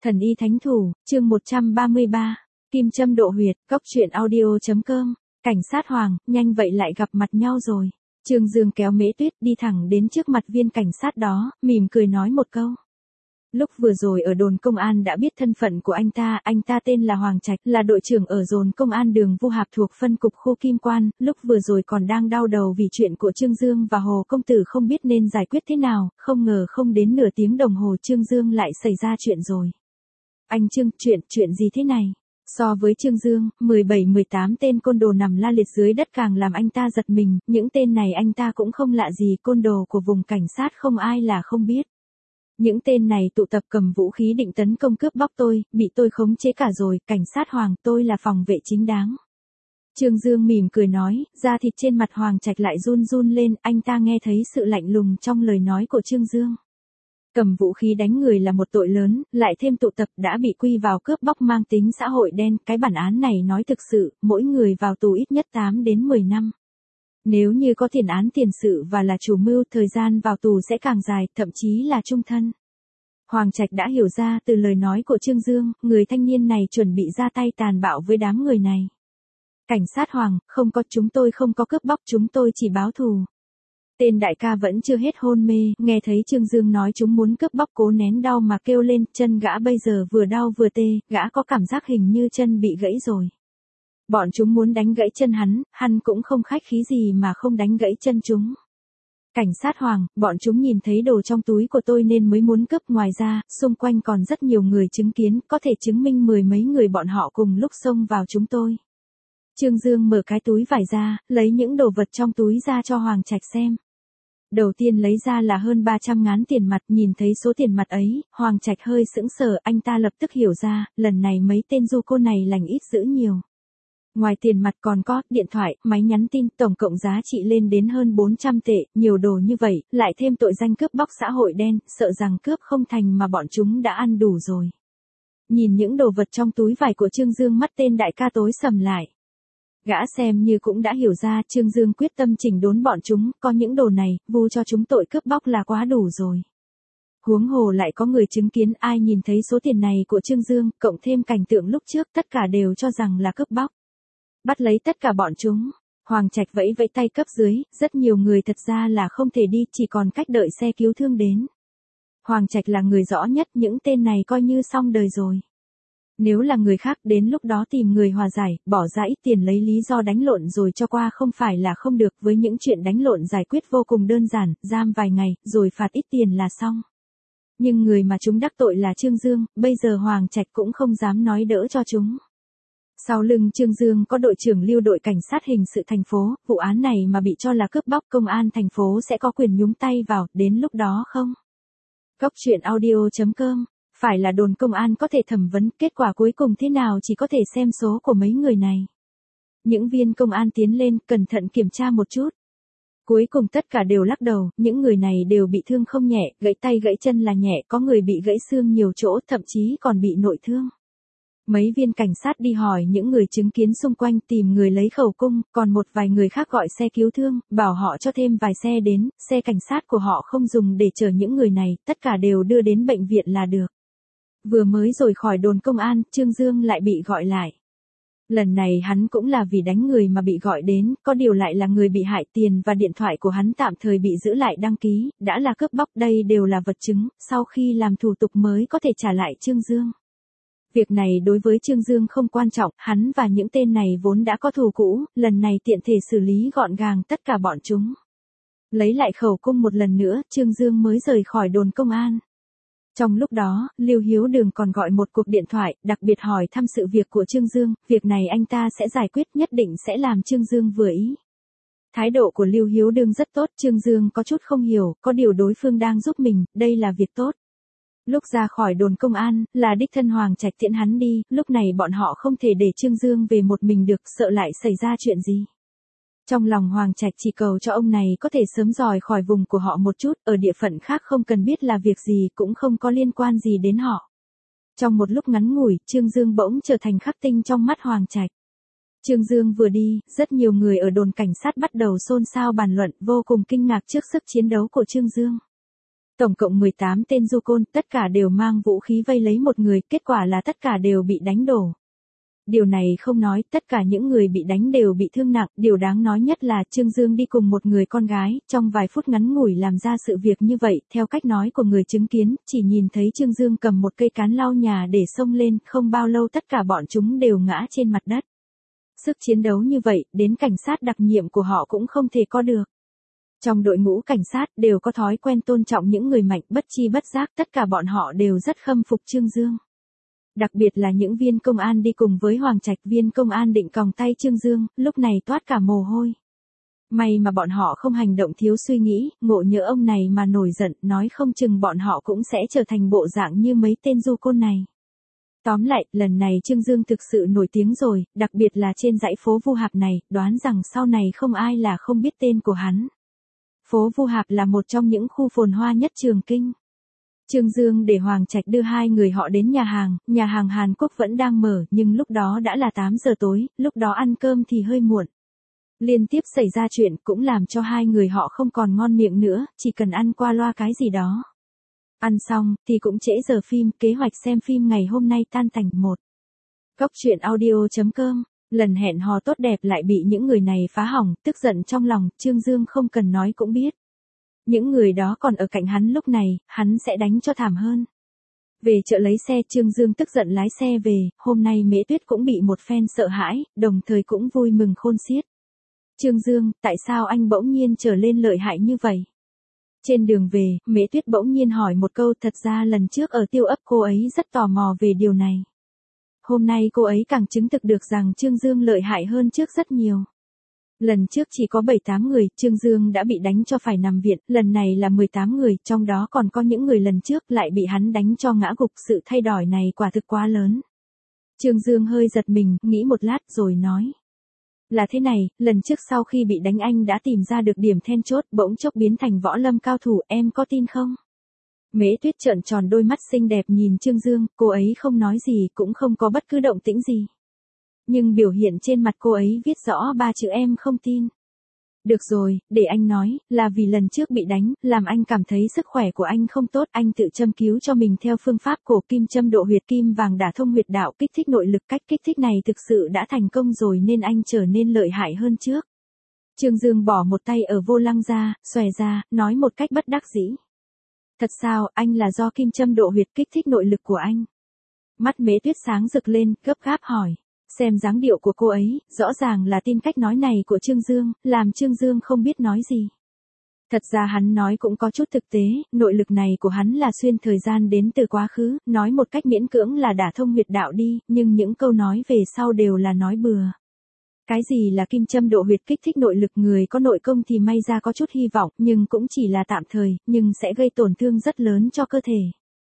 Thần y thánh thủ, chương 133, kim châm độ huyệt, cóc truyện audio.com, cảnh sát Hoàng, nhanh vậy lại gặp mặt nhau rồi. Trương Dương kéo Mễ Tuyết đi thẳng đến trước mặt viên cảnh sát đó, mỉm cười nói một câu. Lúc vừa rồi ở đồn công an đã biết thân phận của anh ta tên là Hoàng Trạch, là đội trưởng ở đồn công an đường Vu Hạp thuộc phân cục khu Kim Quan, lúc vừa rồi còn đang đau đầu vì chuyện của Trương Dương và Hồ Công Tử không biết nên giải quyết thế nào, không ngờ không đến nửa tiếng đồng hồ Trương Dương lại xảy ra chuyện rồi. Anh Trương, chuyện gì thế này? So với Trương Dương, 17-18 tên côn đồ nằm la liệt dưới đất càng làm anh ta giật mình, những tên này anh ta cũng không lạ gì, côn đồ của vùng cảnh sát không ai là không biết. Những tên này tụ tập cầm vũ khí định tấn công cướp bóc tôi, bị tôi khống chế cả rồi, cảnh sát Hoàng, tôi là phòng vệ chính đáng. Trương Dương mỉm cười nói, da thịt trên mặt Hoàng Trạch lại run run lên, anh ta nghe thấy sự lạnh lùng trong lời nói của Trương Dương. Cầm vũ khí đánh người là một tội lớn, lại thêm tụ tập đã bị quy vào cướp bóc mang tính xã hội đen, cái bản án này nói thực sự, mỗi người vào tù ít nhất 8 đến 10 năm. Nếu như có tiền án tiền sự và là chủ mưu, thời gian vào tù sẽ càng dài, thậm chí là chung thân. Hoàng Trạch đã hiểu ra từ lời nói của Trương Dương, người thanh niên này chuẩn bị ra tay tàn bạo với đám người này. Cảnh sát Hoàng, không có, chúng tôi không có cướp bóc, chúng tôi chỉ báo thù. Tên đại ca vẫn chưa hết hôn mê, nghe thấy Trương Dương nói chúng muốn cướp bóc cố nén đau mà kêu lên, chân gã bây giờ vừa đau vừa tê, gã có cảm giác hình như chân bị gãy rồi. Bọn chúng muốn đánh gãy chân hắn cũng không khách khí gì mà không đánh gãy chân chúng. Cảnh sát Hoàng, bọn chúng nhìn thấy đồ trong túi của tôi nên mới muốn cướp, ngoài ra, xung quanh còn rất nhiều người chứng kiến, có thể chứng minh 10 mấy người bọn họ cùng lúc xông vào chúng tôi. Trương Dương mở cái túi vải ra, lấy những đồ vật trong túi ra cho Hoàng Trạch xem. Đầu tiên lấy ra là hơn 300 ngán tiền mặt, nhìn thấy số tiền mặt ấy, Hoàng Trạch hơi sững sờ, anh ta lập tức hiểu ra, lần này mấy tên du cô này lành ít dữ nhiều. Ngoài tiền mặt còn có điện thoại, máy nhắn tin, tổng cộng giá trị lên đến hơn 400 tệ, nhiều đồ như vậy, lại thêm tội danh cướp bóc xã hội đen, sợ rằng cướp không thành mà bọn chúng đã ăn đủ rồi. Nhìn những đồ vật trong túi vải của Trương Dương, mắt tên đại ca tối sầm lại. Gã xem như cũng đã hiểu ra, Trương Dương quyết tâm chỉnh đốn bọn chúng, có những đồ này, vu cho chúng tội cướp bóc là quá đủ rồi. Huống hồ lại có người chứng kiến, ai nhìn thấy số tiền này của Trương Dương, cộng thêm cảnh tượng lúc trước, tất cả đều cho rằng là cướp bóc. Bắt lấy tất cả bọn chúng. Hoàng Trạch vẫy vẫy tay cấp dưới, rất nhiều người thật ra là không thể đi, chỉ còn cách đợi xe cứu thương đến. Hoàng Trạch là người rõ nhất, những tên này coi như xong đời rồi. Nếu là người khác, đến lúc đó tìm người hòa giải, bỏ ra ít tiền lấy lý do đánh lộn rồi cho qua không phải là không được, với những chuyện đánh lộn giải quyết vô cùng đơn giản, giam vài ngày, rồi phạt ít tiền là xong. Nhưng người mà chúng đắc tội là Trương Dương, bây giờ Hoàng Trạch cũng không dám nói đỡ cho chúng. Sau lưng Trương Dương có đội trưởng lưu đội cảnh sát hình sự thành phố, vụ án này mà bị cho là cướp bóc, công an thành phố sẽ có quyền nhúng tay vào, đến lúc đó không? Cóc truyện audio.com, phải là đồn công an có thể thẩm vấn, kết quả cuối cùng thế nào chỉ có thể xem số của mấy người này. Những viên công an tiến lên, cẩn thận kiểm tra một chút. Cuối cùng tất cả đều lắc đầu, những người này đều bị thương không nhẹ, gãy tay gãy chân là nhẹ, có người bị gãy xương nhiều chỗ, thậm chí còn bị nội thương. Mấy viên cảnh sát đi hỏi những người chứng kiến xung quanh, tìm người lấy khẩu cung, còn một vài người khác gọi xe cứu thương, bảo họ cho thêm vài xe đến, xe cảnh sát của họ không dùng để chở những người này, tất cả đều đưa đến bệnh viện là được. Vừa mới rời khỏi đồn công an, Trương Dương lại bị gọi lại. Lần này hắn cũng là vì đánh người mà bị gọi đến, có điều lại là người bị hại, tiền và điện thoại của hắn tạm thời bị giữ lại đăng ký, đã là cướp bóc, đây đều là vật chứng, sau khi làm thủ tục mới có thể trả lại Trương Dương. Việc này đối với Trương Dương không quan trọng, hắn và những tên này vốn đã có thù cũ, lần này tiện thể xử lý gọn gàng tất cả bọn chúng. Lấy lại khẩu cung một lần nữa, Trương Dương mới rời khỏi đồn công an. Trong lúc đó, Lưu Hiếu Đường còn gọi một cuộc điện thoại, đặc biệt hỏi thăm sự việc của Trương Dương, việc này anh ta sẽ giải quyết, nhất định sẽ làm Trương Dương vừa ý. Thái độ của Lưu Hiếu Đường rất tốt, Trương Dương có chút không hiểu, có điều đối phương đang giúp mình, đây là việc tốt. Lúc ra khỏi đồn công an, là đích thân Hoàng Trạch tiễn hắn đi, lúc này bọn họ không thể để Trương Dương về một mình được, sợ lại xảy ra chuyện gì. Trong lòng Hoàng Trạch chỉ cầu cho ông này có thể sớm rời khỏi vùng của họ một chút, ở địa phận khác không cần biết là việc gì, cũng không có liên quan gì đến họ. Trong một lúc ngắn ngủi, Trương Dương bỗng trở thành khắc tinh trong mắt Hoàng Trạch. Trương Dương vừa đi, rất nhiều người ở đồn cảnh sát bắt đầu xôn xao bàn luận, vô cùng kinh ngạc trước sức chiến đấu của Trương Dương. Tổng cộng 18 tên du côn, tất cả đều mang vũ khí vây lấy một người, kết quả là tất cả đều bị đánh đổ. Điều này không nói, tất cả những người bị đánh đều bị thương nặng, điều đáng nói nhất là Trương Dương đi cùng một người con gái, trong vài phút ngắn ngủi làm ra sự việc như vậy, theo cách nói của người chứng kiến, chỉ nhìn thấy Trương Dương cầm một cây cán lau nhà để xông lên, không bao lâu tất cả bọn chúng đều ngã trên mặt đất. Sức chiến đấu như vậy, đến cảnh sát đặc nhiệm của họ cũng không thể có được. Trong đội ngũ cảnh sát đều có thói quen tôn trọng những người mạnh, bất chi bất giác tất cả bọn họ đều rất khâm phục Trương Dương. Đặc biệt là những viên công an đi cùng với Hoàng Trạch, viên công an định còng tay Trương Dương, lúc này toát cả mồ hôi. May mà bọn họ không hành động thiếu suy nghĩ, ngộ nhỡ ông này mà nổi giận, nói không chừng bọn họ cũng sẽ trở thành bộ dạng như mấy tên du côn này. Tóm lại, lần này Trương Dương thực sự nổi tiếng rồi, đặc biệt là trên dãy phố Vu Hạp này, đoán rằng sau này không ai là không biết tên của hắn. Phố Vu Hạp là một trong những khu phồn hoa nhất Trường Kinh. Trương Dương để Hoàng Trạch đưa hai người họ đến nhà hàng Hàn Quốc vẫn đang mở, nhưng lúc đó đã là 8 giờ tối, lúc đó ăn cơm thì hơi muộn. Liên tiếp xảy ra chuyện cũng làm cho hai người họ không còn ngon miệng nữa, chỉ cần ăn qua loa cái gì đó. Ăn xong, thì cũng trễ giờ phim, kế hoạch xem phim ngày hôm nay tan tành một. Cóc truyện audio.com, lần hẹn hò tốt đẹp lại bị những người này phá hỏng, tức giận trong lòng, Trương Dương không cần nói cũng biết. Những người đó còn ở cạnh hắn lúc này, hắn sẽ đánh cho thảm hơn. Về chợ lấy xe, Trương Dương tức giận lái xe về, hôm nay Mễ Tuyết cũng bị một phen sợ hãi, đồng thời cũng vui mừng khôn xiết. Trương Dương, tại sao anh bỗng nhiên trở lên lợi hại như vậy? Trên đường về, Mễ Tuyết bỗng nhiên hỏi một câu, thật ra lần trước ở Tiêu Ấp cô ấy rất tò mò về điều này. Hôm nay cô ấy càng chứng thực được rằng Trương Dương lợi hại hơn trước rất nhiều. Lần trước chỉ có 7-8 người, Trương Dương đã bị đánh cho phải nằm viện, lần này là 18 người, trong đó còn có những người lần trước lại bị hắn đánh cho ngã gục, sự thay đổi này quả thực quá lớn. Trương Dương hơi giật mình, nghĩ một lát rồi nói. Là thế này, lần trước sau khi bị đánh anh đã tìm ra được điểm then chốt, bỗng chốc biến thành võ lâm cao thủ, em có tin không? Mễ Tuyết trợn tròn đôi mắt xinh đẹp nhìn Trương Dương, cô ấy không nói gì, cũng không có bất cứ động tĩnh gì. Nhưng biểu hiện trên mặt cô ấy viết rõ 3 chữ em không tin. Được rồi, để anh nói, là vì lần trước bị đánh, làm anh cảm thấy sức khỏe của anh không tốt, anh tự châm cứu cho mình theo phương pháp cổ kim châm độ huyệt kim vàng đả thông huyệt đạo kích thích nội lực, cách kích thích này thực sự đã thành công rồi nên anh trở nên lợi hại hơn trước. Trương Dương bỏ một tay ở vô lăng ra, xòe ra, nói một cách bất đắc dĩ. Thật sao, anh là do kim châm độ huyệt kích thích nội lực của anh? Mắt Mễ Tuyết sáng rực lên, gấp gáp hỏi. Xem dáng điệu của cô ấy, rõ ràng là tin cách nói này của Trương Dương, làm Trương Dương không biết nói gì. Thật ra hắn nói cũng có chút thực tế, nội lực này của hắn là xuyên thời gian đến từ quá khứ, nói một cách miễn cưỡng là đả thông huyệt đạo đi, nhưng những câu nói về sau đều là nói bừa. Cái gì là kim châm độ huyệt kích thích nội lực, người có nội công thì may ra có chút hy vọng, nhưng cũng chỉ là tạm thời, nhưng sẽ gây tổn thương rất lớn cho cơ thể.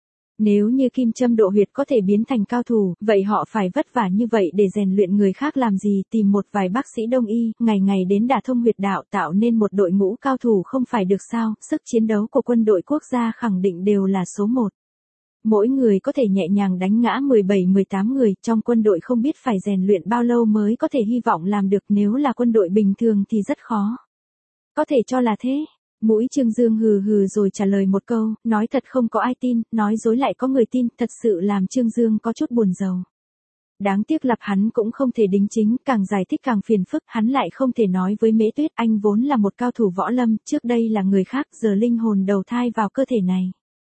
Nếu như kim châm độ huyệt có thể biến thành cao thủ, vậy họ phải vất vả như vậy để rèn luyện người khác làm gì, tìm một vài bác sĩ đông y, ngày ngày đến đả thông huyệt đạo tạo nên một đội ngũ cao thủ không phải được sao, sức chiến đấu của quân đội quốc gia khẳng định đều là số 1. Mỗi người có thể nhẹ nhàng đánh ngã 17-18 người, trong quân đội không biết phải rèn luyện bao lâu mới có thể hy vọng làm được, nếu là quân đội bình thường thì rất khó. Có thể cho là thế. Mũi Trương Dương hừ hừ rồi trả lời một câu, nói thật không có ai tin, nói dối lại có người tin, thật sự làm Trương Dương có chút buồn rầu. Đáng tiếc là hắn cũng không thể đính chính, càng giải thích càng phiền phức, hắn lại không thể nói với Mễ Tuyết, anh vốn là một cao thủ võ lâm, trước đây là người khác, giờ linh hồn đầu thai vào cơ thể này.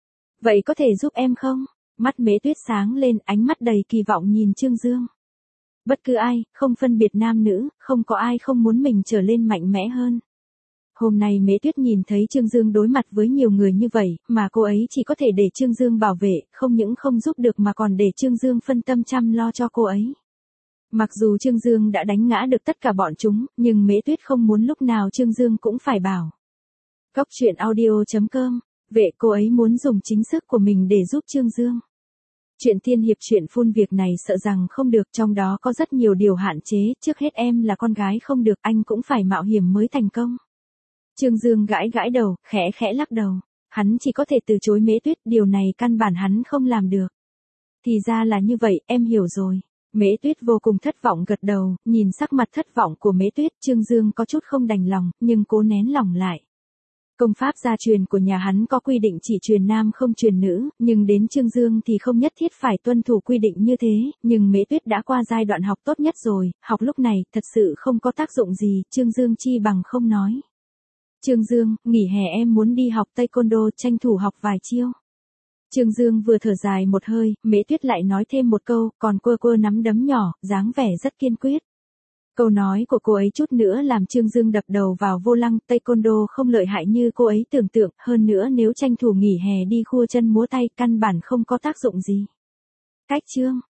Vậy có thể giúp em không? Mắt Mễ Tuyết sáng lên, ánh mắt đầy kỳ vọng nhìn Trương Dương. Bất cứ ai, không phân biệt nam nữ, không có ai không muốn mình trở lên mạnh mẽ hơn. Hôm nay Mễ Tuyết nhìn thấy Trương Dương đối mặt với nhiều người như vậy, mà cô ấy chỉ có thể để Trương Dương bảo vệ, không những không giúp được mà còn để Trương Dương phân tâm chăm lo cho cô ấy. Mặc dù Trương Dương đã đánh ngã được tất cả bọn chúng, nhưng Mễ Tuyết không muốn lúc nào Trương Dương cũng phải bảo. Cóc truyện audio.com, vệ cô ấy muốn dùng chính sức của mình để giúp Trương Dương. Chuyện tiên hiệp chuyện phun việc này sợ rằng không được, trong đó có rất nhiều điều hạn chế, trước hết em là con gái không được, anh cũng phải mạo hiểm mới thành công. Trương Dương gãi gãi đầu, khẽ khẽ lắc đầu. Hắn chỉ có thể từ chối Mễ Tuyết, điều này căn bản hắn không làm được. Thì ra là như vậy, em hiểu rồi. Mễ Tuyết vô cùng thất vọng gật đầu, nhìn sắc mặt thất vọng của Mễ Tuyết, Trương Dương có chút không đành lòng, nhưng cố nén lòng lại. Công pháp gia truyền của nhà hắn có quy định chỉ truyền nam không truyền nữ, nhưng đến Trương Dương thì không nhất thiết phải tuân thủ quy định như thế, nhưng Mễ Tuyết đã qua giai đoạn học tốt nhất rồi, học lúc này thật sự không có tác dụng gì, Trương Dương chi bằng không nói. Trương Dương, nghỉ hè em muốn đi học taekwondo, tranh thủ học vài chiêu. Trương Dương vừa thở dài một hơi, Mễ Tuyết lại nói thêm một câu, còn quơ quơ nắm đấm nhỏ, dáng vẻ rất kiên quyết. Câu nói của cô ấy chút nữa làm Trương Dương đập đầu vào vô lăng, taekwondo không lợi hại như cô ấy tưởng tượng, hơn nữa nếu tranh thủ nghỉ hè đi khua chân múa tay căn bản không có tác dụng gì. Cách chương